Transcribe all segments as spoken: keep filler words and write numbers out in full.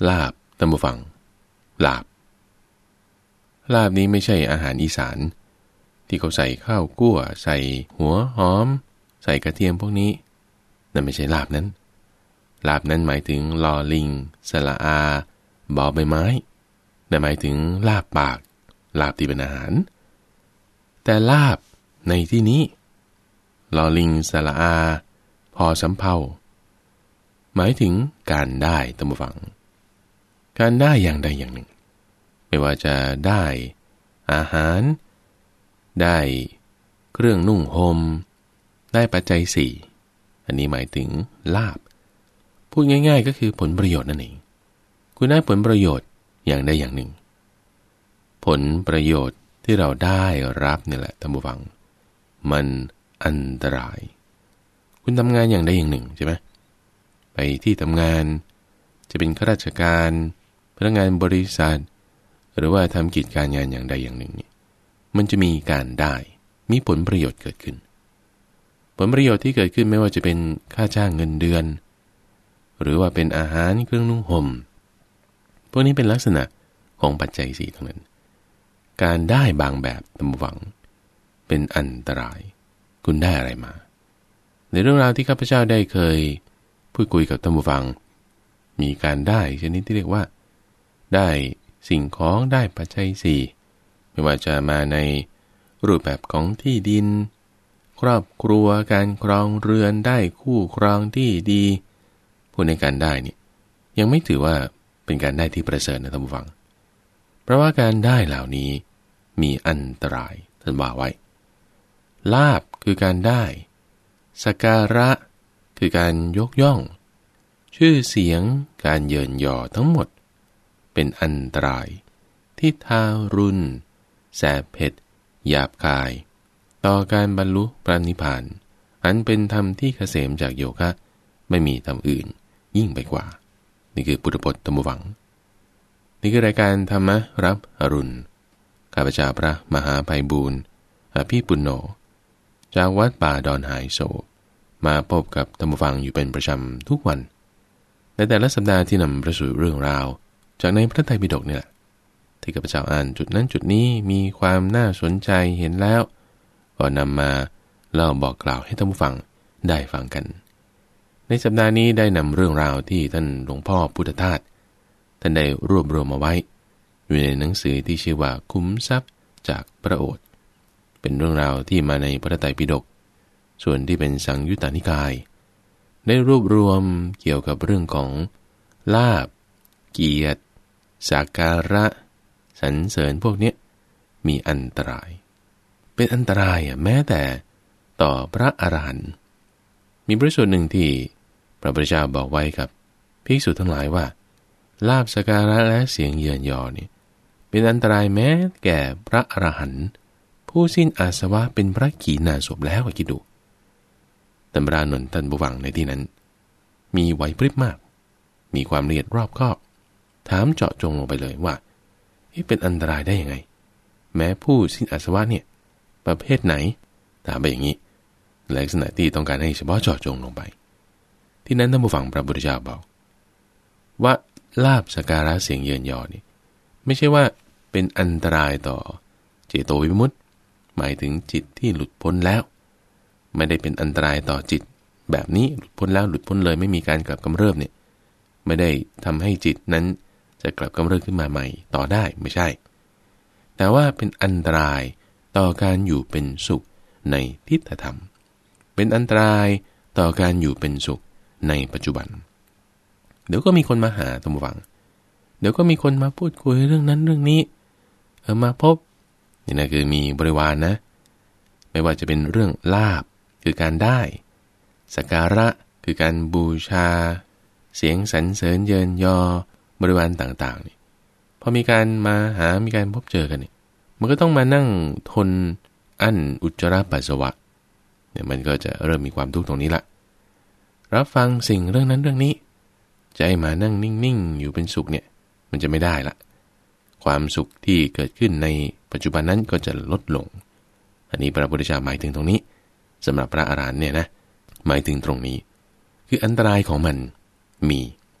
ลาบท่านผู้ฟังลาบลาบนี้ไม่ใช่อาหารอีสานที่เขาใส่ข้าวคั่วใส่หัวหอมใส่กระเทียมพวกนี้นั่นไม่ใช่ลาบนั้นลาบนั้นหมายถึงลอลิงสระอาบอใบไม้นั่นหมายถึงลาบปากลาบที่เป็นอาหารแต่ลาบในที่นี้ลอลิงสระอาพอสำเภาหมายถึงการได้ท่านผู้ฟังการได้อย่างใดอย่างหนึ่งไม่ว่าจะได้อาหารได้เครื่องนุ่งห่มได้ปัจจัยสี่อันนี้หมายถึงลาภพูดง่ายๆก็คือผลประโยชน์นั่นเองคุณได้ผลประโยชน์อย่างใดอย่างหนึ่งผลประโยชน์ที่เราได้รับนี่แหละท่านผู้ฟังมันอันตรายคุณทำงานอย่างใดอย่างหนึ่งใช่ไหมไปที่ทำงานจะเป็นข้าราชการพนักงานบริษัทหรือว่าทำกิจการงานอย่างใดอย่างหนึ่งเนี่ยมันจะมีการได้มีผลประโยชน์เกิดขึ้นผลประโยชน์ที่เกิดขึ้นไม่ว่าจะเป็นค่าจ้างเงินเดือนหรือว่าเป็นอาหารเครื่องนุ่งห่มพวกนี้เป็นลักษณะของปัจจัยสี่ทั้งนั้นการได้บางแบบตามหวังเป็นอันตรายคุณได้อะไรมาในเรื่องราวที่ข้าพเจ้าได้เคยพูดคุยกับท่านผู้ฟังมีการได้ชนิดที่เรียกว่าได้สิ่งของได้ปัจจัยสี่ไม่ว่าจะมาในรูปแบบของที่ดินครอบครัวการครองเรือนได้คู่ครองที่ดีผู้ในการได้นี่ยังไม่ถือว่าเป็นการได้ที่ประเสริฐนะท่านผู้ฟังเพราะว่าการได้เหล่านี้มีอันตรายท่านว่าไว้ลาภคือการได้สักการะคือการยกย่องชื่อเสียงการเยินยอทั้งหมดเป็นอันตรายที่ทารุณแสบเผ็ดหยาบคายต่อการบรรลุพระนิพพานอันเป็นธรรมที่เกษมจากโยคะไม่มีธรรมอื่นยิ่งไปกว่านี่คือพุทธพจน์ธรรมวังนี่คือรายการธรรมะรับอรุณข้าพเจ้าพระมหาไพบูลย์อภิปุณโญจากวัดป่าดอนหายโศกมาพบกับธรรมฟังอยู่เป็นประจำทุกวันในแต่ละสัปดาห์ที่นำประสู่เรื่องราวจากในพระไตรปิฎกนี่แหละที่ข้าพเจ้าอ่านจุดนั้นจุดนี้มีความน่าสนใจเห็นแล้วก็นำมาเล่าบอกกล่าวให้ท่านผู้ฟังได้ฟังกันในสัปดาห์นี้ได้นำเรื่องราวที่ท่านหลวงพ่อพุทธทาสท่านได้รวบรวมมาไว้อยู่ในหนังสือที่ชื่อว่าคุ้มทรัพย์จากพระโอษฐ์เป็นเรื่องราวที่มาในพระไตรปิฎกส่วนที่เป็นสังยุตตนิกายได้รวบรวมเกี่ยวกับเรื่องของลาภเกียรติสักการะสรรเสริญพวกนี้มีอันตรายเป็นอันตรายอ่ะแม้แต่ต่อพระอรหันต์มีพระสูตรหนึ่งที่พระพุทธเจ้าบอกไว้กับภิกษุทั้งหลายว่าลาภสักการะและเสียงเยินยอนี่เป็นอันตรายแม้แก่พระอรหันต์ผู้สิ้นอาสวะเป็นพระขีณาสพแล้วคิดดูตำรานนท์ท่านผู้ฟังในที่นั้นมีไหวพริบมากมีความละเอียดรอบคอบถามเจาะจงลงไปเลยว่าเป็นอันตรายได้ยังไงแม้ผู้สิ้นอาสวะเนี่ยประเภทไหนถามไปอย่างนี้ลักษณะที่ต้องการให้เฉพาะเจาะจงลงไปที่นั้นท่านผู้ฟังพระพุทธเจ้าบอกว่าลาภสักการะเสียงเยินยอนี่ไม่ใช่ว่าเป็นอันตรายต่อเจโตวิมุตติหมายถึงจิตที่หลุดพ้นแล้วไม่ได้เป็นอันตรายต่อจิตแบบนี้หลุดพ้นแล้วหลุดพ้นเลยไม่มีการกลับกำเริบเนี่ยไม่ได้ทำให้จิตนั้นจะกลับกำเริบขึ้นมาใหม่ต่อได้ไม่ใช่แต่ว่าเป็นอันตรายต่อการอยู่เป็นสุขในทิฏฐธรรมเป็นอันตรายต่อการอยู่เป็นสุขในปัจจุบันเดี๋ยวก็มีคนมาหาท่านผู้ฟังเดี๋ยวก็มีคนมาพูดคุยเรื่องนั้นเรื่องนี้เออมาพบนี่นะคือมีบริวาร น, นะไม่ว่าจะเป็นเรื่องลาภคือการได้สักการะคือการบูชาเสียงสรรเสริญเยินยอบริวารต่างๆนี่พอมีการมาหามีการพบเจอกันเนี่ยมันก็ต้องมานั่งทนอั้นอุจจาระปัสสาวะเนี่ยมันก็จะเริ่มมีความทุกข์ตรงนี้ละรับฟังสิ่งเรื่องนั้นเรื่องนี้ใจมานั่งนิ่งๆอยู่เป็นสุขเนี่ยมันจะไม่ได้ละความสุขที่เกิดขึ้นในปัจจุบันนั้นก็จะลดลงอันนี้พระพุทธเจ้าหมายถึงตรงนี้สำหรับพระอรหันต์เนี่ยนะหมายถึงตรงนี้คืออันตรายของมันมี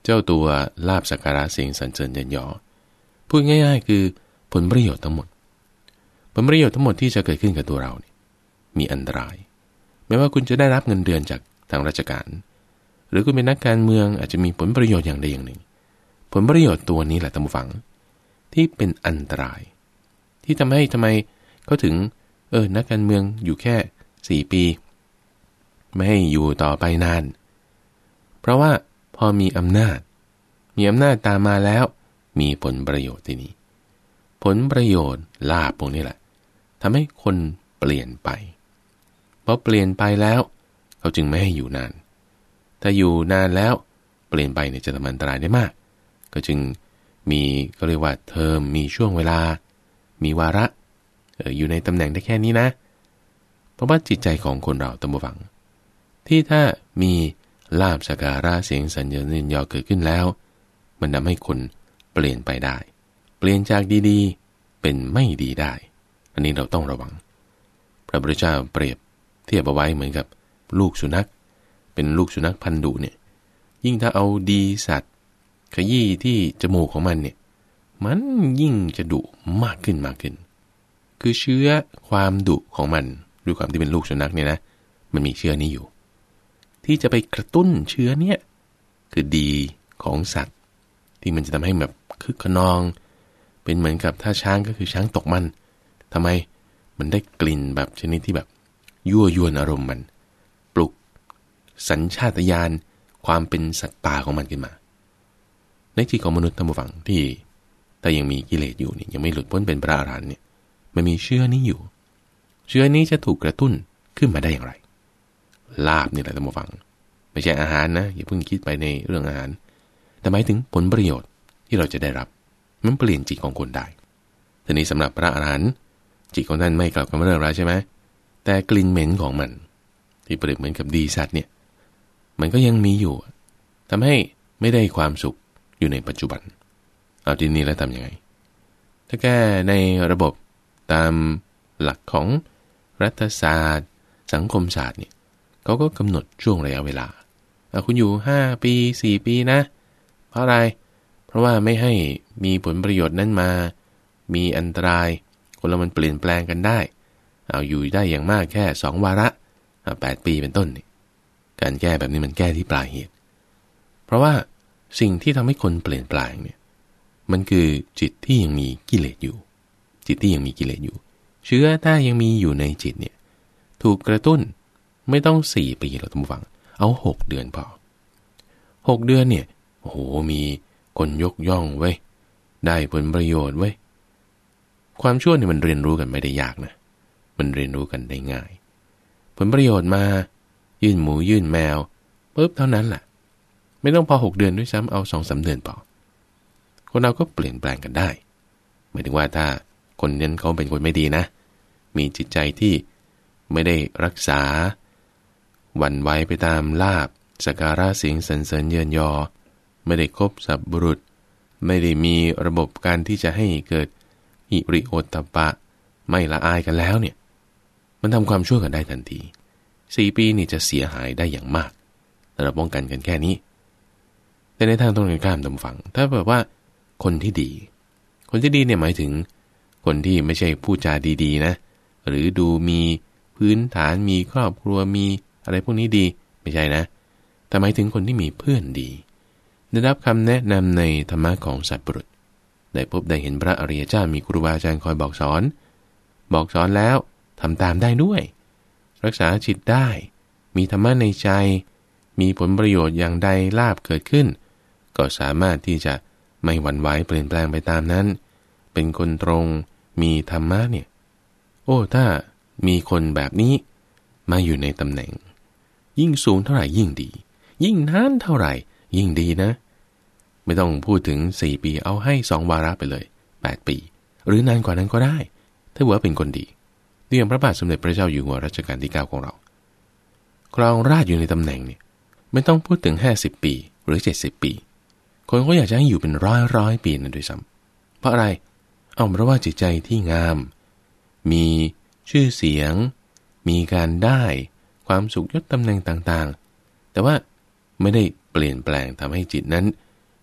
เจ้าตัวลาภสักการะเสียงสรรเสริญเยินยอพูดง่ายๆคือผลประโยชน์ทั้งหมดผลประโยชน์ทั้งหมดที่จะเกิดขึ้นกับตัวเราเนี่ยมีอันตรายไม่ว่าคุณจะได้รับเงินเดือนจากทางราชการหรือคุณเป็นนักการเมืองอาจจะมีผลประโยชน์อย่างใดอย่างหนึ่งผลประโยชน์ตัวนี้แหละท่านผู้ฟังที่เป็นอันตรายที่ทำให้ทำไมเขาถึงเออนักการเมืองอยู่แค่สี่ปีไม่ให้อยู่ต่อไปนานเพราะว่าพอมีอำนาจมีอำนาจตามมาแล้วมีผลประโยชน์ที่นี้ผลประโยชน์ลาภพวกนี้แหละทำให้คนเปลี่ยนไปพอเปลี่ยนไปแล้วเขาจึงไม่ให้อยู่นานถ้าอยู่นานแล้วเปลี่ยนไปเนี่ยจะทำอันตรายได้มากก็จึงมีก็เรียกว่าเทอมมีช่วงเวลามีวาระเอออยู่ในตำแหน่งได้แค่นี้นะเพราะว่าจิตใจของคนเราตั้งฟังที่ถ้ามีลาภสักการะเสียงสรรเสริญเยินยอเกิดขึ้นแล้วมันทำให้คนเปลี่ยนไปได้เปลี่ยนจากดีๆเป็นไม่ดีได้อันนี้เราต้องระวังพระพุทธเจ้าเปรียบเทียบเอาไว้เหมือนกับลูกสุนัขเป็นลูกสุนัขพันธุ์ดุเนี่ยยิ่งถ้าเอาดีสัตว์ขยี้ที่จมูกของมันเนี่ยมันยิ่งจะดุมากขึ้นมากขึ้นคือเชื้อความดุของมันด้วยความที่เป็นลูกสุนัขเนี่ยนะมันมีเชื้อนี้อยู่ที่จะไปกระตุ้นเชื้อเนี่ยคือดีของสัตว์ที่มันจะทำให้แบบคึกขนองเป็นเหมือนกับถ้าช้างก็คือช้างตกมันทำไมมันได้กลิ่นแบบชนิดที่แบบยั่วยวนอารมณ์มันปลุกสัญชาตญาณความเป็นสัตว์ป่าของมันขึ้นมาในจิตของมนุษย์ท่านผู้ฟังที่แต่ยังมีกิเลสอยู่เนี่ยยังไม่หลุดพ้นเป็นพระอรหันต์เนี่ยมันมีเชื้อนี้อยู่เชื้อนี้จะถูกกระตุ้นขึ้นมาได้อย่างไรลาภนี่แหละท่านผู้ฟังไม่ใช่อาหารนะอย่าเพิ่งคิดไปในเรื่องอาหารแต่หมายถึงผลประโยชน์ที่เราจะได้รับมันเปลี่ยนจิตของคนได้ทีนี้สำหรับพระอรหันต์จิตของท่านไม่กลับกำเริบแล้วใช่ไหมแต่กลิ่นเหม็นของมันที่เปรียบเหมือนกับดีสัตว์เนี่ยมันก็ยังมีอยู่ทำให้ไม่ได้ความสุขอยู่ในปัจจุบันเอาทีนี้แล้วทำยังไงถ้าแก้ในระบบตามหลักของรัฐศาสตร์สังคมศาสตร์เนี่ยเขาก็กำหนดช่วงระยะเวลาคุณอยู่ห้าปีสี่ปีนะเพราะอะไรเพราะว่าไม่ให้มีผลประโยชน์นั้นมามีอันตรายคนเรามันเปลี่ยนแปลงกันได้เอาอยู่ได้อย่างมากแค่สองวาระแปดปีเป็นต้นนี่การแก้แบบนี้มันแก้ที่ปลายเหตุเพราะว่าสิ่งที่ทำให้คนเปลี่ยนแปลงเนี่ยมันคือจิตที่ยังมีกิเลสอยู่จิตที่ยังมีกิเลสอยู่เชื้อถ้ายังมีอยู่ในจิตเนี่ยถูกกระตุ้นไม่ต้องสี่ปีหรอกท่านผู้ฟังเอาหกเดือนพอหกเดือนเนี่ยโอ้โหมีคนยกย่องเว้ยได้ผลประโยชน์เว้ยความชั่วเนี่ยมันเรียนรู้กันไม่ได้ยากนะมันเรียนรู้กันได้ง่ายผลประโยชน์มายื่นหมูยื่นแมวปุ๊บเท่านั้นแหละไม่ต้องพอหกเดือนด้วยซ้ำเอาสองสามเดือนพอคนเราก็เปลี่ยนแปลงกันได้หมายถึงว่าถ้าคนนั้นเขาเป็นคนไม่ดีนะมีจิตใจที่ไม่ได้รักษาหวั่นไหวไปตามลาภสักการะเสียงสรรเสริญเยินยอไม่ได้คบสัพบุรุษไม่ได้มีระบบการที่จะให้เกิดหิริโอตตัปปะไม่ละอายกันแล้วเนี่ยมันทำความชั่วกันได้ทันทีสี่ปีนี่จะเสียหายได้อย่างมากแต่เราป้องกันกันแค่นี้แต่ในทางตรงกันข้ามท่านผู้ฟังถ้าแบบว่าคนที่ดีคนที่ดีเนี่ยหมายถึงคนที่ไม่ใช่พูดจาดีๆนะหรือดูมีพื้นฐานมีครอบครัวมีอะไรพวกนี้ดีไม่ใช่นะแต่หมายถึงคนที่มีเพื่อนดีได้รับคำแนะนำในธรรมะของสัตว์บุรุษได้พบได้เห็นพระอริยเจ้ามีครูบาอาจารย์คอยบอกสอนบอกสอนแล้วทำตามได้ด้วยรักษาจิตได้มีธรรมะในใจมีผลประโยชน์อย่างใดลาภเกิดขึ้นก็สามารถที่จะไม่หวั่นไหวเปลี่ยนแปลงไปตามนั้นเป็นคนตรงมีธรรมะเนี่ยโอ้ถ้ามีคนแบบนี้มาอยู่ในตำแหน่งยิ่งสูงเท่าไหร่ยิ่งดียิ่งนานเท่าไหร่ยิ่งดีนะไม่ต้องพูดถึงสี่ปีเอาให้สองวาระไปเลยแปดปีหรือนานกว่านั้นก็ได้ถ้าว่าเป็นคนดีเรื่องพระบาทสมเด็จพระเจ้าอยู่หัวรัชกาลที่เก้าของเราครองราชอยู่ในตำแหน่งเนี่ยไม่ต้องพูดถึงห้าสิบปีหรือเจ็ดสิบปีคนก็อยากจะให้อยู่เป็นร้อยร้อยปีนั่นด้วยซ้ำเพราะอะไรเอาเพราะว่าจิตใจที่งามมีชื่อเสียงมีการได้ความสุขยศตำแหน่งต่างๆแต่ว่าไม่ได้เปลี่ยนแปลงทำให้จิตนั้น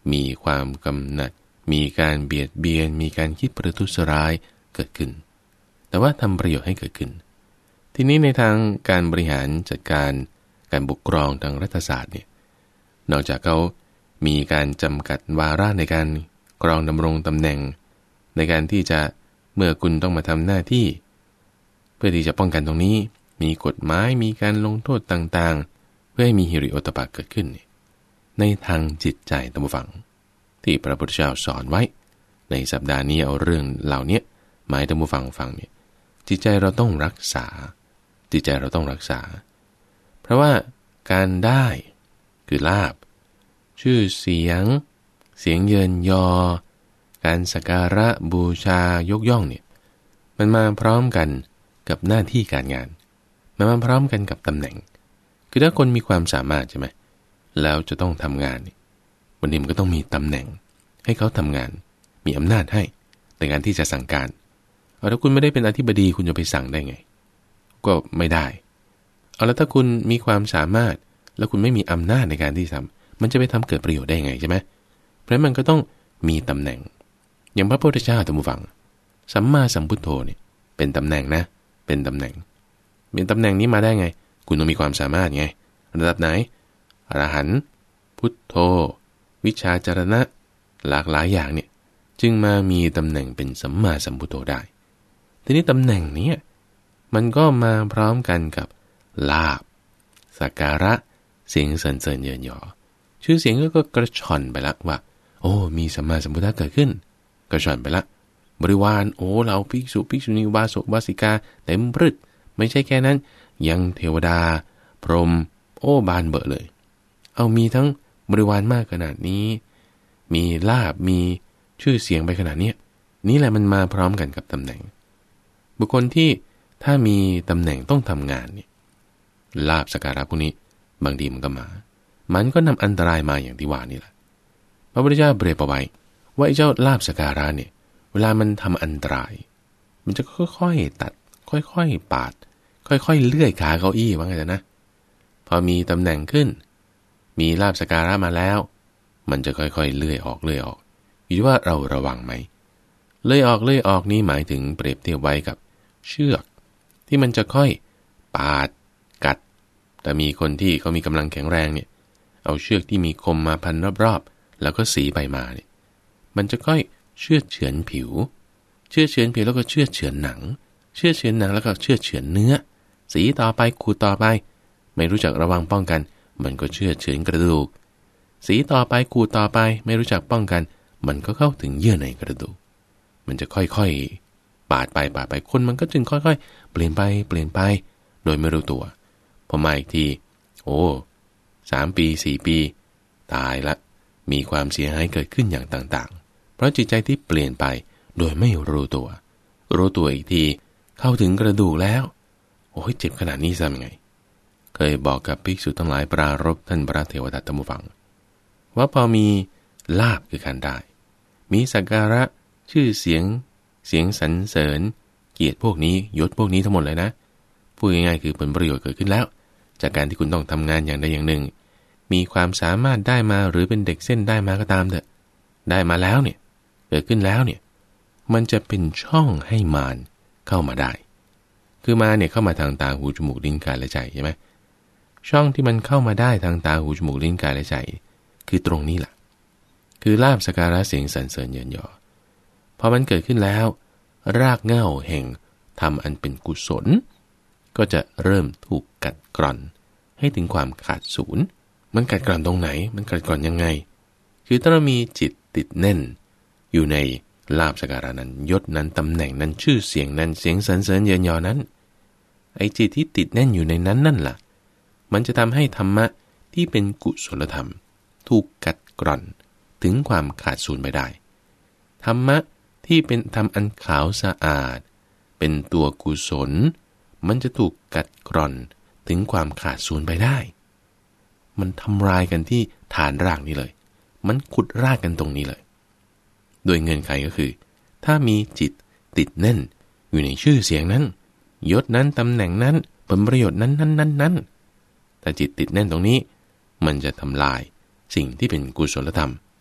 มีความกำหนัดมีการเบียดเบียนมีการคิดประทุษร้ายเกิดขึ้นแต่ว่าทำประโยชน์ให้เกิดขึ้นทีนี้ในทางการบริหารจัดการการปกครองทางรัฐศาสตร์เนี่ยนอกจากเขามีการจำกัดวาระในการครองดำรงตำแหน่งในการที่จะเมื่อคุณต้องมาทำหน้าที่เพื่อที่จะป้องกันตรงนี้มีกฎหมายมีการลงโทษต่างๆเพื่อให้มีหิริโอตปะเกิดขึ้นในทางจิตใจตามฟังที่พระพุทธเจ้าสอนไว้ในสัปดาห์นี้เอาเรื่องเหล่านี้หมายตามฟังฟังเนี่ยจิตใจเราต้องรักษาจิตใจเราต้องรักษาเพราะว่าการได้คือลาภชื่อเสียงเสียงเยินยอการสักการะบูชายกย่องเนี่ยมันมาพร้อมกันกับหน้าที่การงานมันมาพร้อมกันกับตำแหน่งคือถ้าคนมีความสามารถใช่ไหมแล้วจะต้องทำงานนี่วันนี้มันก็ต้องมีตำแหน่งให้เขาทำงานมีอำนาจให้ในการที่จะสั่งการเอาถ้าคุณไม่ได้เป็นอธิบดีคุณจะไปสั่งได้ไงก็ไม่ได้เอาแล้วถ้าคุณมีความสามารถแล้วคุณไม่มีอำนาจในการที่ทำมันจะไปทำเกิดประโยชน์ได้ไงใช่ไหมเพราะมันก็ต้องมีตำแหน่งอย่างพระพุทธเจ้าท่านผู้ฟังสัมมาสัมพุทโธเนี่ยเป็นตำแหน่งนะเป็นตำแหน่งเป็นตำแหน่งนี้มาได้ไงคุณต้องมีความสามารถไงระดับไหนอรหันต์พุทโธวิชาจารณะหลากหลายอย่างเนี่ยจึงมามีตำแหน่งเป็นสัมมาสัมพุทโธได้ทีนี้ตำแหน่งนี้มันก็มาพร้อมกันกับลาภสักการะเสียงสรรเสริญเยินยอชื่อเสียงก็กระชอนไปละว่าโอ้มีสัมมาสัมพุทธะเกิดขึ้นกระชอนไปละบริวารโอ้เราภิกษุภิกษุณีอุบาสกอุบาสิกาเต็มพรึดไม่ใช่แค่นั้นยังเทวดาพรหมโอ้บานเบอะเลยเอามีทั้งบริวารมากขนาดนี้มีลาภมีชื่อเสียงไปขนาดนี้นี่แหละมันมาพร้อมกันกับตำแหน่งบุคคลที่ถ้ามีตำแหน่งต้องทำงานเนี่ยลาภสักการะพวกนี้บางทีมันก็มามันก็นำอันตรายมาอย่างที่ว่านี่แหละพระพุทธเจ้าเปรียบเอาไว้ว่าไอ้เจ้าลาภสักการะเนี่ยเวลามันทำอันตรายมันจะค่อยๆตัดค่อยๆปาดค่อยๆเลื่อยขาเก้าอี้ว่าไงนะพอมีตำแหน่งขึ้นมีลาภสักการะมาแล้วมันจะค่อยๆเลื่อยออกเลื่อยออกอยู่ที่ว่าเราระวังไหมเลื่อยออกเลื่อยออกนี่หมายถึงเปรียบเทียบไว้กับเชือกที่มันจะค่อยปาดกัดแต่มีคนที่เขามีกำลังแข็งแรงเนี่ยเอาเชือกที่มีคมมาพันรอบๆแล้วก็สีไปมาเนี่ยมันจะค่อยเชือดเฉือนผิวเชือดเฉือนผิวแล้วก็เชือดเฉือนหนังเชือดเฉือนหนังแล้วก็เชือดเฉือนเนื้อสีต่อไปขูดต่อไปไม่รู้จักระวังป้องกันมันก็เชือดเฉือนกระดูกสีต่อไปขูดต่อไปไม่รู้จักป้องกันมันก็เข้าถึงเยื่อในกระดูกมันจะค่อยๆปาดไปปาดไปคนมันก็จึงค่อยๆเปลี่ยนไปเปลี่ยนไปโดยไม่รู้ตัวพอมาอีกทีโอ้สามปีสี่ปีตายละมีความเสียหายเกิดขึ้นอย่างต่างๆเพราะจิตใจที่เปลี่ยนไปโดยไม่รู้ตัวรู้ตัวอีกทีเข้าถึงกระดูกแล้วโอ้ยเจ็บขนาดนี้ทำยังไงเคยบอกกับภิกษุทั้งหลายปรารภท่านพระเทวทัตตมุฟังว่าพอมีลาภคือการได้มีสักการะชื่อเสียงเสียงสรรเสริญเกียรติพวกนี้ยศพวกนี้ทั้งหมดเลยนะพูดง่ายๆคือผลประโยชน์เกิดขึ้นแล้วจากการที่คุณต้องทำงานอย่างใดอย่างหนึ่งมีความสามารถได้มาหรือเป็นเด็กเส้นได้มาก็ตามเถอะได้มาแล้วเนี่ยเกิดขึ้นแล้วเนี่ยมันจะเป็นช่องให้มารเข้ามาได้คือมารเนี่ยเข้ามาทางตาหูจมูกลิ้นกายและใจใช่ไหมช่องที่มันเข้ามาได้ทางตาหูจมูกลิ้นกายและใจคือตรงนี้แหละคือลาภสักการะเสียงสรรเสริญเยินยอพอมันเกิดขึ้นแล้วรากเหง้าแห่งธรรมอันเป็นกุศลก็จะเริ่มถูกกัดกร่อนให้ถึงความขาดศูนย์มันกัดกร่อนตรงไหนมันกัดกร่อนยังไงคือถ้าเรามีจิตติดแน่นอยู่ในลาภสักการะนั้นยศนั้นตำแหน่งนั้นชื่อเสียงนั้นเสียงสรรเสริญเยินยอนั้นไอ้จิตที่ติดแน่นอยู่ในนั้นนั่นล่ะมันจะทำให้ธรรมะที่เป็นกุศลธรรมถูกกัดกร่อนถึงความขาดศูนย์ไปได้ธรรมะที่เป็นธรรมอันขาวสะอาดเป็นตัวกุศลมันจะถูกกัดกร่อนถึงความขาดศูนย์ไปได้มันทำลายกันที่ฐานรากนี้เลยมันขุดรากกันตรงนี้เลยโดยเงื่อนไขก็คือถ้ามีจิตติดแน่นอยู่ในชื่อเสียงนั้นยศนั้นตำแหน่งนั้นผลประโยชน์นั้นนั้นนั้นนั้นแต่จิตติดแน่นตรงนี้มันจะทำลายสิ่งที่เป็นกุศลธรรม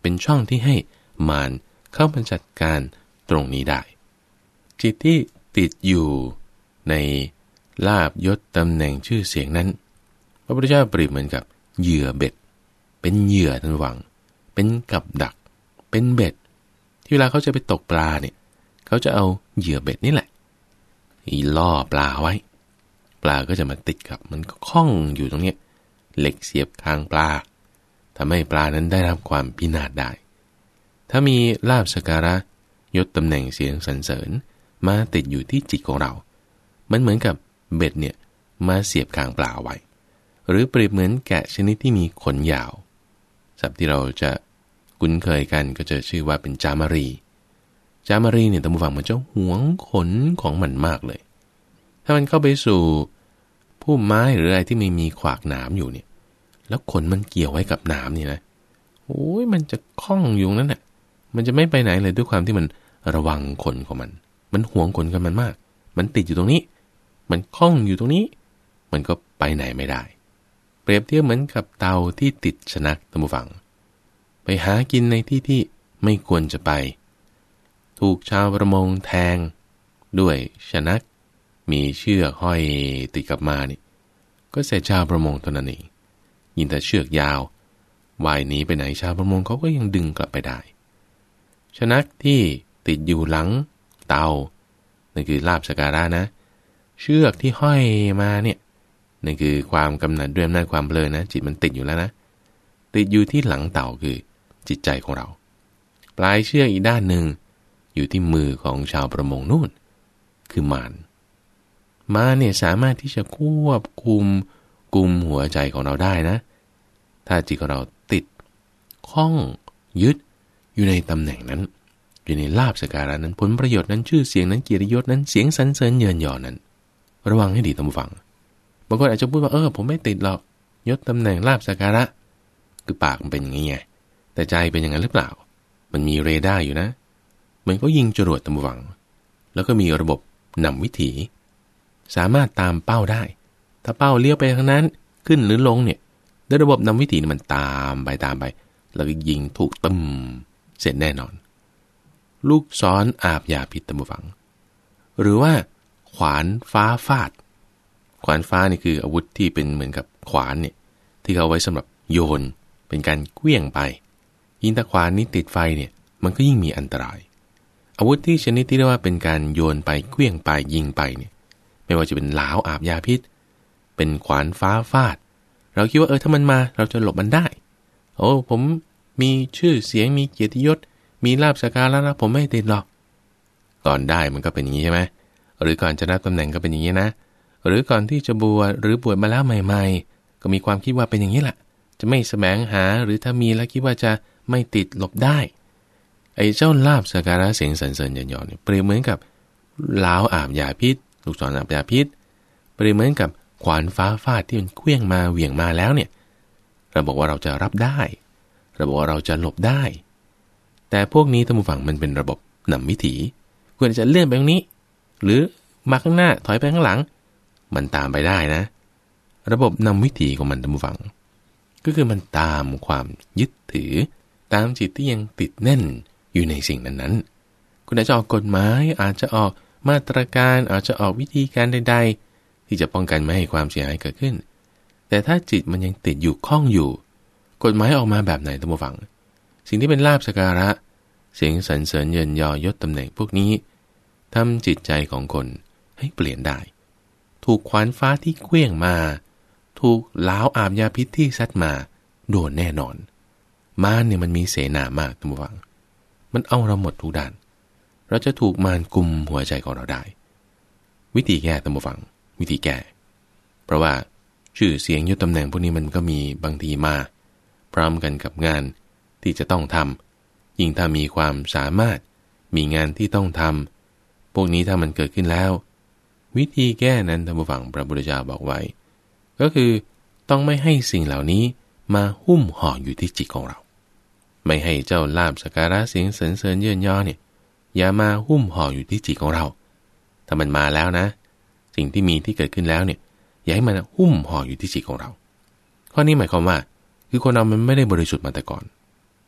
เป็นช่องที่ให้มารเข้ามาจัดการตรงนี้ได้จิตที่ติดอยู่ในลาภยศตำแหน่งชื่อเสียงนั้นพระพุทธเจ้าเปรียบเหมือนกับเหยื่อเบ็ดเป็นเหยื่อทั้งหวังเป็นกับดักเป็นเบ็ดที่เวลาเขาจะไปตกปลาเนี่ยเขาจะเอาเหยื่อเบ็ดนี่แหละอีล่อปลาไว้ปลาก็จะมาติดกับมันก็คล้องอยู่ตรงนี้เหล็กเสียบคางปลาทำให้ปลานั้นได้รับความพินาศได้ถ้ามีลาภสักการะยศตำแหน่งเสียงสรรเสริญมาติดอยู่ที่จิตของเรามันเหมือนกับเบ็ดเนี่ยมาเสียบคางปลาไว้หรือเปรียบเหมือนแกะชนิดที่มีขนยาวศัพท์ที่เราจะคุ้นเคยกันก็จะชื่อว่าเป็นจามรีจามรีเนี่ยตามผู้ฟังมันจะหวงขนของมันมากเลยถ้ามันเข้าไปสู่พุ่มไม้หรืออะไรที่ไม่มีขวากหนามอยู่เนี่ยแล้วขนมันเกี่ยวไว้กับหนามนี่นะโอ้ยมันจะคล้องอยู่นั่นแหละมันจะไม่ไปไหนเลยด้วยความที่มันระวังขนของมันมันหวงขนกันมันมากมันติดอยู่ตรงนี้มันคล้องอยู่ตรงนี้มันก็ไปไหนไม่ได้เปรียบเทียบเหมือนกับเต่าที่ติดชนักตามผู้ฟังไปหากินในที่ที่ไม่ควรจะไปถูกชาวประมงแทงด้วยชนักมีเชือกห้อยติดกับมานี่ก็เสียชาวประมงเท่านั้นเองยิ่งแต่เชือกยาวว่ายหนีไปไหนชาวประมงเขาก็ยังดึงกลับไปได้ชนักที่ติดอยู่หลังเต่านั่นคือลาภสักการะนะเชือกที่ห้อยมาเนี่ยนั่นคือความกำหนัดด้วยอำนาจความเพลินนะจิตมันติดอยู่แล้วนะติดอยู่ที่หลังเต่าคือจิตใจของเราปลายเชือกอีกด้านหนึ่งอยู่ที่มือของชาวประมงนู่นคือมารมารเนี่ยสามารถที่จะควบคุมกุมหัวใจของเราได้นะถ้าจิตของเราติดข้องยึดอยู่ในตำแหน่งนั้นอยู่ในลาภสักการะนั้นผลประโยชน์นั้นชื่อเสียงนั้นเกียรติยศนั้นเสียงสรรเสริญเยินยอนั้นระวังให้ดีท่านผู้ฟังบางคนอาจจะพูดว่าเออผมไม่ติดหรอกยศตำแหน่งลาภสักการะคือปากมันเป็นอย่างนี้ไงแต่ใจเป็นอย่างนั้นหรือเปล่ามันมีเรดาร์อยู่นะมันก็ยิงจรวดท่านผู้ฟังแล้วก็มีระบบนำวิถีสามารถตามเป้าได้ถ้าเป้าเลี้ยวไปทางนั้นขึ้นหรือลงเนี่ยด้วยระบบนำวิถีมันตามไปตามไปแล้วก็ยิงถูกตึมเสร็จแน่นอนลูกศรอาบยาพิษท่านผู้ฟังหรือว่าขวานฟ้าฟาดขวานฟ้านี่คืออาวุธที่เป็นเหมือนกับขวานเนี่ยที่เขาไว้สำหรับโยนเป็นการเขว้งไปยิ่งถ้าขวานนี้ติดไฟเนี่ยมันก็ยิ่งมีอันตรายอาวุธที่ชนิดที่เรียกว่าเป็นการโยนไปเขว้งไปยิงไปเนี่ยไม่ว่าจะเป็นหลาวอาบยาพิษเป็นขวานฟ้าฟาดเราคิดว่าเออถ้ามันมาเราจะหลบมันได้โอ้ผมมีชื่อเสียงมีเกียรติยศมีลาภสักการะแล้วผมไม่ติดหรอกก่อนได้มันก็เป็นอย่างนี้ใช่ไหมหรือก่อนจะรับตำแหน่งก็เป็นอย่างนี้นะหรือก่อนที่จะบวชหรือบวชมาแล้วใหม่ๆก็มีความคิดว่าเป็นอย่างนี้แหละจะไม่แสวงหาหรือถ้ามีแล้วคิดว่าจะไม่ติดหลบได้ไอ้เจ้าลาภสักการะเสียงสรรเสริญเยินยอเนี่ยเปรียบเหมือนกับหลาวอาบยาพิษลูกศรอาบยาพิษเปรียบเหมือนกับขวานฟ้าฟาดที่มันเคลื่องมาเหวี่ยงมาแล้วเนี่ยเราบอกว่าเราจะรับได้เราบอกว่าเราจะหลบได้แต่พวกนี้ท่านผู้ฟังมันเป็นระบบนำวิถีควรจะเลื่อนไปตรงนี้หรือมาข้างหน้าถอยไปข้างหลังมันตามไปได้นะระบบนำวิถีของมันท่านผู้ฟังก็คือมันตามความยึดถือตามจิตที่ยังติดแน่นอยู่ในสิ่งนั้นๆคุณอาจจะออกกฎหมายอาจจะออกมาตรการอาจจะออกวิธีการใดๆที่จะป้องกันไม่ให้ความเสียหายเกิดขึ้นแต่ถ้าจิตมันยังติดอยู่ข้องอยู่กฎหมายออกมาแบบไหนท่านผู้ฟังสิ่งที่เป็นลาภสักการะเสียงสรรเสริญเยินยอยศตำแหน่งพวกนี้ทำจิตใจของคนให้เปลี่ยนได้ถูกขวานฟ้าที่เคลื่องมาถูกล้าวอาบยาพิษที่ซัดมาโดนแน่นอนมารเนี่ยมันมีเสนามากท่านผู้ฟังมันเอาเราหมดทุกด้านเราจะถูกมารกุมหัวใจของเราได้วิธีแก้ท่านผู้ฟังวิธีแก้เพราะว่าชื่อเสียงยศตำแหน่งพวกนี้มันก็มีบางทีมาพร้อมกันกับงานที่จะต้องทำยิ่งถ้ามีความสามารถมีงานที่ต้องทำพวกนี้ถ้ามันเกิดขึ้นแล้ววิธีแก้นั้นท่านผู้ฟังพระพุทธเจ้าบอกไว้ก็คือต้องไม่ให้สิ่งเหล่านี้มาหุ้มห่ออยู่ที่จิตของเราไม่ให้เจ้าลาภสักการะเสียงสรรเสริญเยินยอเนี่ยอย่ามาหุ้มห่ออยู่ที่จิตของเราถ้ามันมาแล้วนะสิ่งที่มีที่เกิดขึ้นแล้วเนี่ยอย่าให้มันหุ้มห่ออยู่ที่จิตของเราข้อนี้หมายความว่าคือคนเรามันไม่ได้บริสุทธิ์มาแต่ก่อน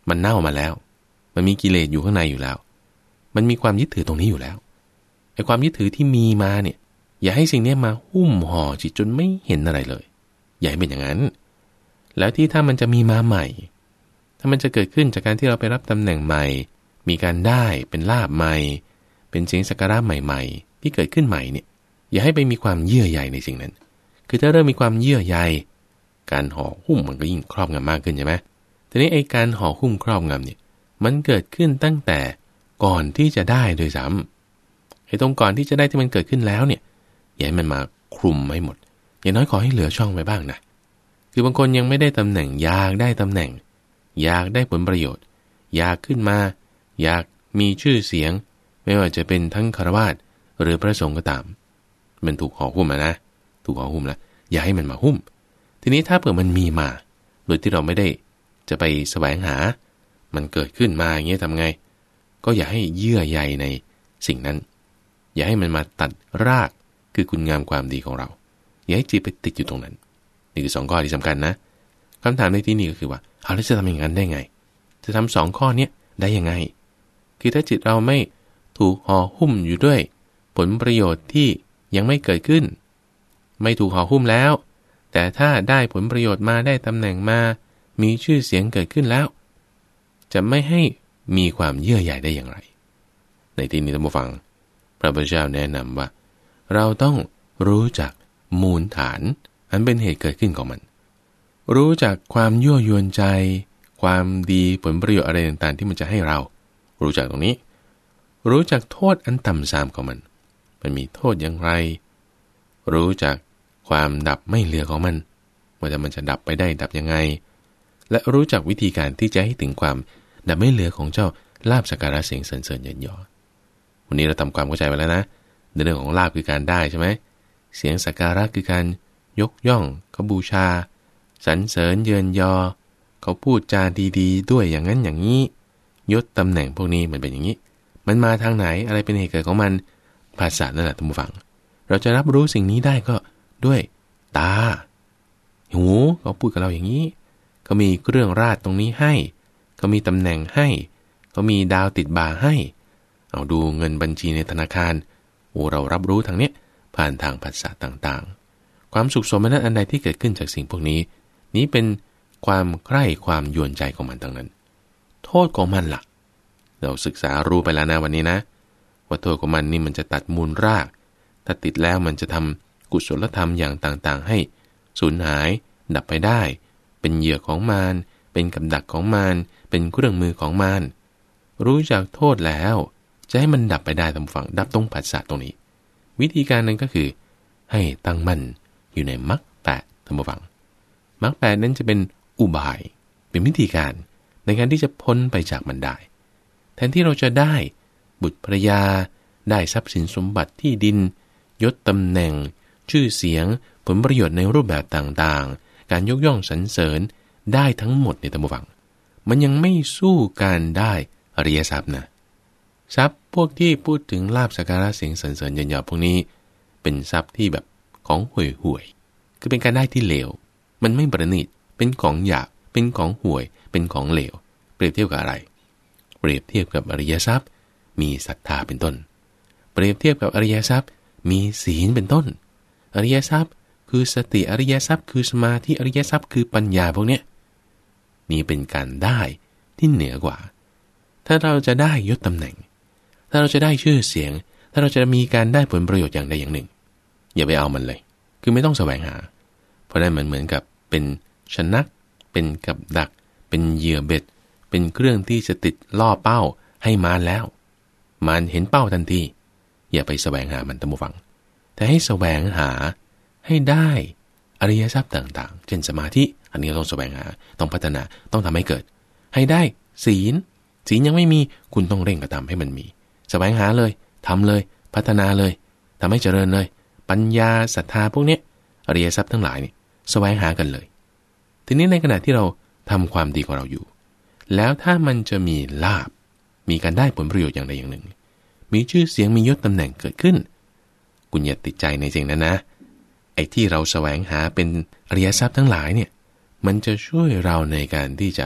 มันเน่ามาแล้วมันมีกิเลสอยู่ข้างในอยู่แล้วมันมีความยึดถือตรงนี้อยู่แล้วไอ้ความยึดถือที่มีมาเนี่ยอย่าให้สิ่งนี้มาหุ้มห่อจิตจนไม่เห็นอะไรเลยอย่าให้เป็นอย่างนั้นแล้วที่ถ้ามันจะมีมาใหม่ถ้ามันจะเกิดขึ้นจากการที่เราไปรับตำแหน่งใหม่มีการได้เป็นลาภใหม่เป็นเสียงสักการะใหม่ๆที่เกิดขึ้นใหม่เนี่ยอย่าให้ไปมีความเยื่อใยในสิ่งนั้นคือถ้าเริ่มมีความเยื่อใยการห่อหุ้มมันก็ยิ่งครอบงำมากขึ้นใช่ไหมทีนี้ไอ้การห่อหุ้มครอบงำเนี่ยมันเกิดขึ้นตั้งแต่ก่อนที่จะได้โดยซ้ำไอ้ตรงก่อนที่จะได้ที่มันเกิดขึ้นแล้วเนี่ยอย่าให้มันมาคลุมให้หมดอย่างน้อยขอให้เหลือช่องไว้บ้างนะคือบางคนยังไม่ได้ตำแหน่งอยากได้ตำแหน่งอยากได้ผลประโยชน์อยากขึ้นมาอยากมีชื่อเสียงไม่ว่าจะเป็นทั้งฆราวาสหรือพระสงฆ์ก็ตามมันถูกห่อหุ้มนะถูกห่อหุ้มแล้วอย่าให้มันมาหุ้มทีนี้ถ้าเผื่อมันมีมาโดยที่เราไม่ได้จะไปแสวงหามันเกิดขึ้นมาอย่างเงี้ยทำไงก็อย่าให้เยื่อใยในสิ่งนั้นอย่าให้มันมาตัดรากคือคุณงามความดีของเราอย่าให้จิตไปติดอยู่ตรงนั้นนี่คือสองข้อที่สำคัญนะคำถามในที่นี้ก็คือว่าเอาแล้วจะทำอย่างนั้นได้ไงจะทำสองข้อนี้ได้ยังไงคือถ้าจิตเราไม่ถูกห่อหุ้มอยู่ด้วยผลประโยชน์ที่ยังไม่เกิดขึ้นไม่ถูกห่อหุ้มแล้วแต่ถ้าได้ผลประโยชน์มาได้ตำแหน่งมามีชื่อเสียงเกิดขึ้นแล้วจะไม่ให้มีความเยื่อใยได้อย่างไรในที่นี้ท่านผู้ฟังพระพุทธเจ้าแนะนำว่าเราต้องรู้จักมูลฐานอันเป็นเหตุเกิดขึ้นของมันรู้จักความยั่วยวนใจความดีผลประโยชน์อะไรต่างๆที่มันจะให้เรารู้จักตรงนี้รู้จักโทษอันต่ำทรามของมันมันมีโทษอย่างไรรู้จักความดับไม่เหลือของมันว่าแต่มันจะดับไปได้ดับยังไงและรู้จักวิธีการที่จะให้ถึงความดับไม่เหลือของเจ้าลาภสักการะเสียงสรรเสริญเยินยอวันนี้เราทำความเข้าใจไปแล้วนะในเรื่องของลาภคือการได้ใช่ไหมเสียงสักการะคือการยกย่องเขาบูชาสรรเสริญเยินยอเขาพูดจาดีๆด้วยอย่างนั้นอย่างนี้ยศตำแหน่งพวกนี้มันเป็นอย่างนี้มันมาทางไหนอะไรเป็นเหตุเกิดของมันภาษานั่นแหละท่านผู้ฟังเราจะรับรู้สิ่งนี้ได้ก็ด้วยตาหูเขาพูดกับเราอย่างนี้เขามีเครื่องราชตรงนี้ให้เขามีตำแหน่งให้เขามีดาวติดบ่าให้เอาดูเงินบัญชีในธนาคารโอ้เรารับรู้ทางเนี้ยผ่านทางภาษาต่างๆความสุขสมนัตอันใดที่เกิดขึ้นจากสิ่งพวกนี้นี้เป็นความใคร่ความยวนใจของมันทั้งนั้นโทษของมันล่ะเราศึกษารู้ไปแล้วนะวันนี้นะว่าโทษของมันนี่มันจะตัดมูลรากถ้าติดแล้วมันจะทำกุศลธรรมอย่างต่างๆให้สูญหายดับไปได้เป็นเหยื่อของมารเป็นกับดักของมารเป็นเครื่องมือของมารรู้จักโทษแล้วจะให้มันดับไปได้ตามฝั่งดับตรงผัสสะตรงนี้วิธีการนั้นก็คือให้ตั้งมั่นอยู่ในมรรคแปดตามฝั่งมรรคแปดนั้นจะเป็นอุบายเป็นวิธีการในการที่จะพ้นไปจากมันได้แทนที่เราจะได้บุตรภรยาได้ทรัพย์สินสมบัติที่ดินยศตำแหน่งชื่อเสียงผลประโยชน์ในรูปแบบต่างๆการยกย่องสรรเสริญได้ทั้งหมดในตามฝั่งมันยังไม่สู้การได้อริยทรัพย์นะทรัพย์พวกที่พูดถึงลาภสักการะเสียงสรรเสริญเยินยอพวกนี้เป็นทรัพย์ที่แบบของห่วยๆคือเป็นการได้ที่เลวมันไม่ประณีตเป็นของหยาบเป็นของห่วยเป็นของเลวเปรียบเทียบกับอะไรเปรียบเทียบกับอริยทรัพย์มีศรัทธาเป็นต้นเปรียบเทียบกับอริยทรัพย์มีศีลเป็นต้นอริยทรัพย์คือสติอริยทรัพย์คือสมาธิอริยทรัพย์คือปัญญาพวกเนี้ยนี่เป็นการได้ที่เหนือกว่าถ้าเราจะได้ยศตำแหน่งถ้าเราจะได้ชื่อเสียงถ้าเราจะมีการได้ผลประโยชน์อย่างใดอย่างหนึ่งอย่าไปเอามันเลยคือไม่ต้องแสวงหาเพราะนั้นมันเหมือนกับเป็นชนักเป็นกับดักเป็นเหยื่อเบ็ดเป็นเครื่องที่จะติดล่อเป้าให้มารแล้วมารเห็นเป้าทันทีอย่าไปแสวงหามันตามฟังแต่ให้แสวงหาให้ได้อริยทรัพย์ต่างๆเช่นสมาธิอันนี้ต้องแสวงหาต้องพัฒนาต้องทำให้เกิดให้ได้ศีลศีลยังไม่มีคุณต้องเร่งกระทำให้มันมีแสวงหาเลยทำเลยพัฒนาเลยทำให้เจริญเลยปัญญาศรัทธาพวกนี้อริยทรัพย์ทั้งหลายนี่แสวงหากันเลยทีนี้ในขณะที่เราทำความดีของเราอยู่แล้วถ้ามันจะมีลาภมีการได้ผลประโยชน์อย่างใดอย่างหนึ่งมีชื่อเสียงมียศตำแหน่งเกิดขึ้นคุณอย่าติดใจในสิ่งนั้นนะไอ้ที่เราแสวงหาเป็นอริยทรัพย์ทั้งหลายเนี่ยมันจะช่วยเราในการที่จะ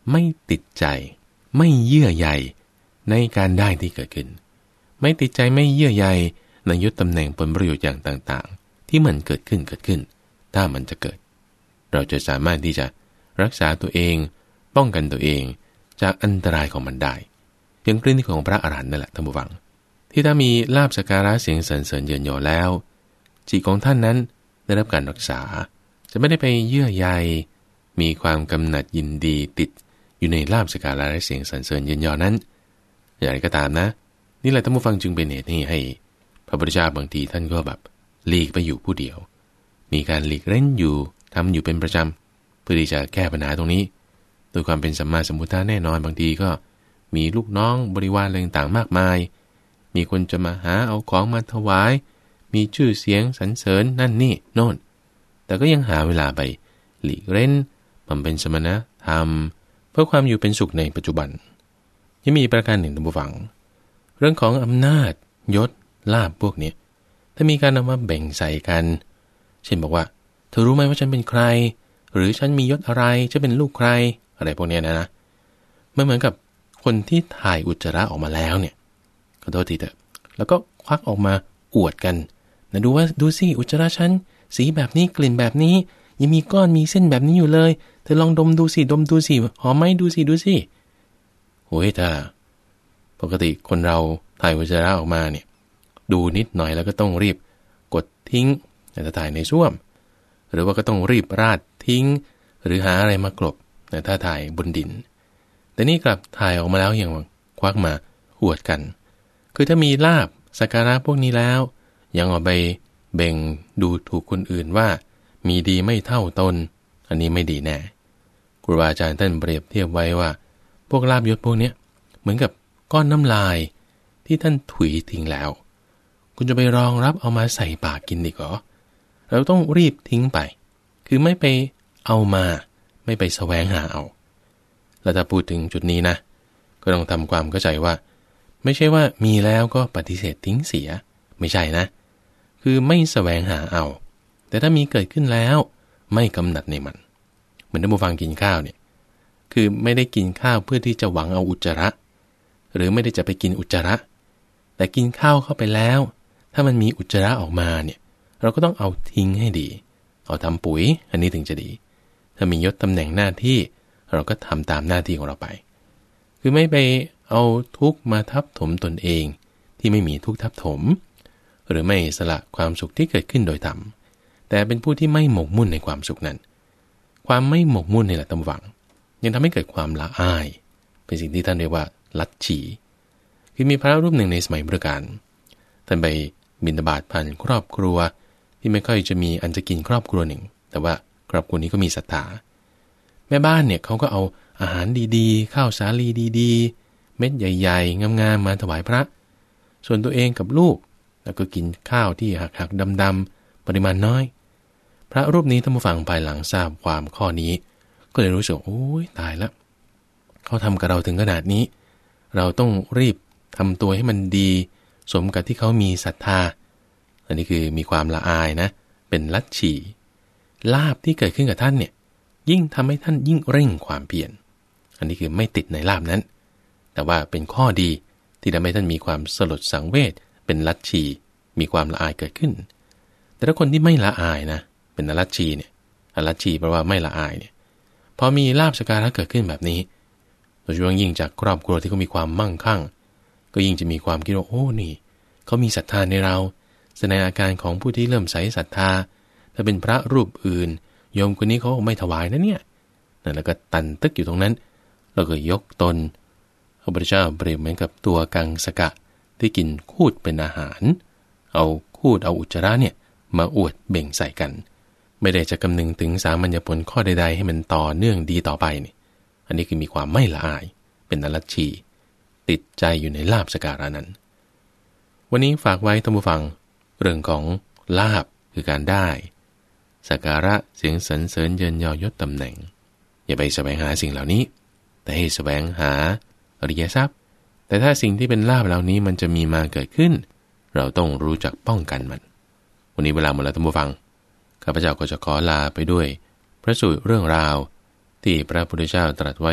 ไม่ติดใจไม่เยื่อใยในการได้ที่เกิดขึ้นไม่ติดใจไม่เยื่อใยในยศตำแหน่งผลประโยชน์อย่างต่างๆที่มันเกิดขึ้นเกิดขึ้นถ้ามันจะเกิดเราจะสามารถที่จะรักษาตัวเองป้องกันตัวเองจากอันตรายของมันได้อย่างกรณีของพระอรหันต์นั่นแหละท่านผู้ฟังที่ถ้ามีลาภสักการะเสียงสรรเสริญเยินยอแล้วจิตของท่านนั้นได้รับการรักษาจะไม่ได้ไปเยื่อใยมีความกำหนัดยินดีติดอยู่ในลาภสักการะและเสียงสรรเสริญเยินยอนั้นอย่างไรก็ตามนะนี่แหละท่านผู้ฟังจึงเป็นเหตุให้ให้พระพุทธเจ้าบางทีท่านก็แบบหลีกไปอยู่ผู้เดียวมีการหลีกเล่นอยู่ทำอยู่เป็นประจำเพื่อที่จะแก้ปัญหาตรงนี้โดยความเป็นสัมมาสัมพุทธะแน่นอนบางทีก็มีลูกน้องบริวารอะไรต่างๆมากมายมีคนจะมาหาเอาของมาถวายมีชื่อเสียงสรรเสริญนั่นนี่โน่นแต่ก็ยังหาเวลาไปหลีกเล่นบำเพ็ญสมณธรรมเพื่อความอยู่เป็นสุขในปัจจุบันยังมีประการหนึ่งท่านผู้ฟังเรื่องของอำนาจยศลาภพวกนี้ถ้ามีการนำมาแบ่งใส่กันเช่นบอกว่าเธอรู้ไหมว่าฉันเป็นใครหรือฉันมียศอะไรจะเป็นลูกใครอะไรพวกนี้นะนะมันเหมือนกับคนที่ถ่ายอุจจาระออกมาแล้วเนี่ยขอโทษทีเถอะแล้วก็ควักออกมาอวดกันนะดูว่าดูสิอุจจาระฉันสีแบบนี้กลิ่นแบบนี้ยังมีก้อนมีเส้นแบบนี้อยู่เลยเธอลองดมดูสิดมดูสิหอมไหมดูสิดูสิโอ้ยถ้าปกติคนเราถ่ายอุจจาระออกมาเนี่ยดูนิดหน่อยแล้วก็ต้องรีบกดทิ้งแต่ถ่ายในส้วมหรือว่าก็ต้องรีบราดทิ้งหรือหาอะไรมากลบแต่ถ้าถ่ายบนดินแต่นี่กลับถ่ายออกมาแล้วอย่างควักมาอวดกันคือถ้ามีลาภสักการะพวกนี้แล้วยังเอาไปเบ่งดูถูกคนอื่นว่ามีดีไม่เท่าตนอันนี้ไม่ดีแน่ครูบาอาจารย์ท่านเปรียบเทียบไว้ว่าพวกลาภยศพวกนี้เหมือนกับก้อนน้ำลายที่ท่านถุยทิ้งแล้วคุณจะไปรองรับเอามาใส่ปากกินดีกว่าเราต้องรีบทิ้งไปคือไม่ไปเอามาไม่ไปแสวงหาเอาแล้วถ้าพูดถึงจุดนี้นะก็ต้องทำความเข้าใจว่าไม่ใช่ว่ามีแล้วก็ปฏิเสธทิ้งเสียไม่ใช่นะคือไม่แสวงหาเอาแต่ถ้ามีเกิดขึ้นแล้วไม่กำหนัดในมันเหมือนท่านผู้ฟังกินข้าวเนี่ยคือไม่ได้กินข้าวเพื่อที่จะหวังเอาอุจจาระหรือไม่ได้จะไปกินอุจจาระแต่กินข้าวเข้าไปแล้วถ้ามันมีอุจจาระออกมาเนี่ยเราก็ต้องเอาทิ้งให้ดีเอาทำปุ๋ยอันนี้ถึงจะดีถ้ามียศตำแหน่งหน้าที่เราก็ทำตามหน้าที่ของเราไปคือไม่ไปเอาทุกข์มาทับถมตนเองที่ไม่มีทุกข์ทับถมหรือไม่สละความสุขที่เกิดขึ้นโดยธรรมแต่เป็นผู้ที่ไม่หมกมุ่นในความสุขนั้นความไม่หมกมุ่นในหลักตำหวังยังทำให้เกิดความละอายเป็นสิ่งที่ท่านเรียกว่าลัทธิคือมีพระรูปหนึ่งในสมัยพุทธกาลท่านไปบิณฑบาตผ่านครอบครัวที่ไม่ค่อยจะมีอันจะกินครอบครัวหนึ่งแต่ว่าครอบครัวนี้ก็มีศรัทธาแม่บ้านเนี่ยเขาก็เอาอาหารดีๆข้าวสาลีดีๆเม็ดใหญ่ๆงามๆมาถวายพระส่วนตัวเองกับลูกแล้วก็กินข้าวที่หักๆดำๆปริมาณน้อยพระรูปนี้ท่านผู้ฟังภายหลังทราบความข้อนี้ก็เลยรู้สึกโอ้ยตายแล้วเขาทำกับเราถึงขนาดนี้เราต้องรีบทำตัวให้มันดีสมกับที่เขามีศรัทธาอันนี้คือมีความละอายนะเป็นลัทธิลาภที่เกิดขึ้นกับท่านเนี่ยยิ่งทำให้ท่านยิ่งเร่งความเพียรอันนี้คือไม่ติดในลาภนั้นแต่ว่าเป็นข้อดีที่ทำให้ท่านมีความสลดสังเวชเป็นลัทธิมีความละอายเกิดขึ้นแต่ถ้าคนที่ไม่ละอายนะเป็นอลัทธิเนี่ยอลัทธิแปลว่าไม่ละอายเนี่ยพอมีลาภสักการะเกิดขึ้นแบบนี้โดยเฉพาะยิ่งจากครอบครัวที่เขามีความมั่งคั่งก็ยิ่งจะมีความคิดว่าโอ้นี่เขามีศรัทธาในเราแสดงอาการของผู้ที่เริ่มใส่ศรัทธาถ้าเป็นพระรูปอื่นโยมคนนี้เขาไม่ถวายนะเนี่ยนั่นแล้วก็ตันตึกอยู่ตรงนั้นแล้วก็ยกตนพระพุทธเจ้าเปรียบเหมือนกับตัวกังสกะที่กินคูดเป็นอาหารเอาคูดเอาอุจจาระเนี่ยมาอวดเบ่งใส่กันไม่ได้จะคำนึงถึงสามัญญผลข้อใดๆให้มันต่อเนื่องดีต่อไปนี่อันนี้คือมีความไม่ละอายเป็นอลัทธิติดใจอยู่ในลาภสักการะนั้นวันนี้ฝากไว้ท่านผู้ฟังเรื่องของลาภคือการได้สักการะเสียงสรรเสริญเยินยอยศตำแหน่งอย่าไปแสวงหาสิ่งเหล่านี้แต่ให้แสวงหาอริยทรัพย์แต่ถ้าสิ่งที่เป็นลาภเหล่านี้มันจะมีมาเกิดขึ้นเราต้องรู้จักป้องกันมันวันนี้เวลาหมดแล้วท่านผู้ฟังข้าพเจ้าก็จะขอลาไปด้วยพระสูตรเรื่องราวที่พระพุทธเจ้าตรัสไว้กับ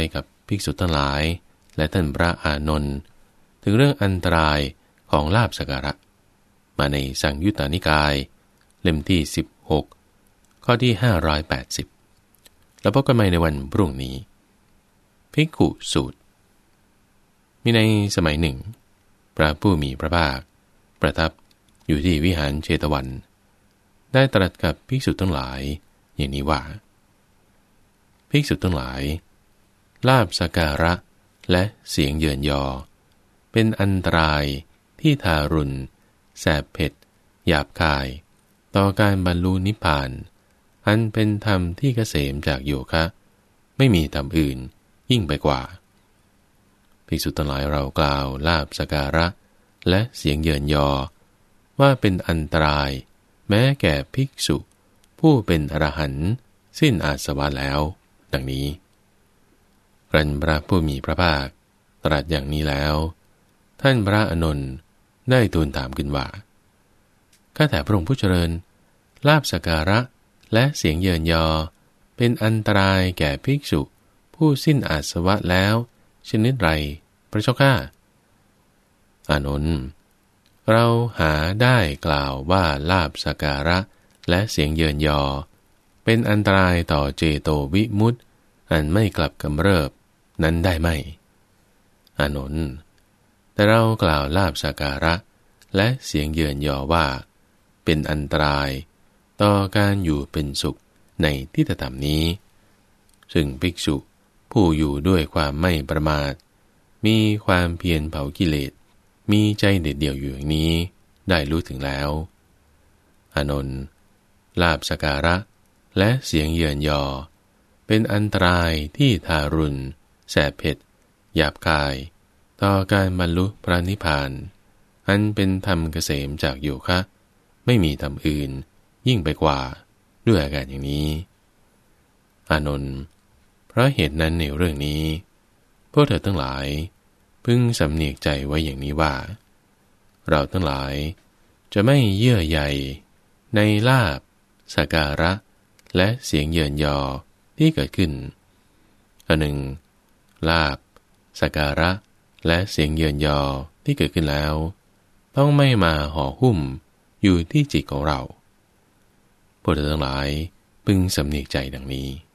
ภิกษุทั้งหลายและท่านพระอานนท์ถึงเรื่องอันตรายของลาภสักการะมาในสังยุตตนิกายเล่มที่สิบหกข้อที่ห้าร้อยแปดสิบแล้วพบกันใหม่ในวันพรุ่งนี้ภิกขุสูตรมีในสมัยหนึ่งพระผู้มีพระภาคประทับอยู่ที่วิหารเชตวันได้ตรัสกับภิกษุทั้งหลายอย่างนี้ว่าภิกษุทั้งหลายลาภสักการะและเสียงเยินยอเป็นอันตรายที่ทารุณแสบเผ็ดหยาบคายต่อการบรรลุนิพพานอันเป็นธรรมที่เกษมจากโยคะไม่มีธรรมอื่นยิ่งไปกว่าภิกษุทั้งหลายเรากล่าวลาภสักการะและเสียงเยินยอว่าเป็นอันตรายแม้แก่ภิกษุผู้เป็นอรหันต์สิ้นอาสวะแล้วดังนี้ครั้นพระผู้มีพระภาคตรัสอย่างนี้แล้วท่านพระอานนท์ได้ทูลถามขึ้นว่าข้าแต่พระองค์ผู้เจริญลาภสักการะและเสียงเยินยอเป็นอันตรายแก่ภิกษุผู้สิ้นอาสวะแล้วชนิดไรพระเจ้าข้าอานนท์เราหาได้กล่าวว่าลาภสักการะและเสียงเยินยอเป็นอันตรายต่อเจโตวิมุตติอันไม่กลับกำเริบนั้นได้ไหมอานนท์แต่เรากล่าวลาภสักการะและเสียงเยินยอว่าเป็นอันตรายต่อการอยู่เป็นสุขในที่ธรรมนี้ซึ่งภิกษุผู้อยู่ด้วยความไม่ประมาทมีความเพียรเผากิเลสมีใจเด็ดเดี่ยวอยู่อย่างนี้ได้รู้ถึงแล้วอานนท์ลาภสักการะและเสียงเยินยอเป็นอันตรายที่ทารุณแสบเผ็ดหยาบคายต่อการบรรลุพระนิพพานอันเป็นธรรมเกษมจากโยคะไม่มีธรรมอื่นยิ่งไปกว่าด้วยอาการอย่างนี้อานนท์เพราะเหตุนั้นในเรื่องนี้พวกเธอทั้งหลายพึงสำเนียกใจไว้อย่างนี้ว่าเราทั้งหลายจะไม่เยื่อใยในลาภสักการะและเสียงเยินยอที่เกิดขึ้นอันหนึ่งลาภสักการะและเสียงเยินยอที่เกิดขึ้นแล้วต้องไม่มาห่อหุ้มอยู่ที่จิตของเราพวกเธอทั้งหลายพึงสำเนียกใจดังนี้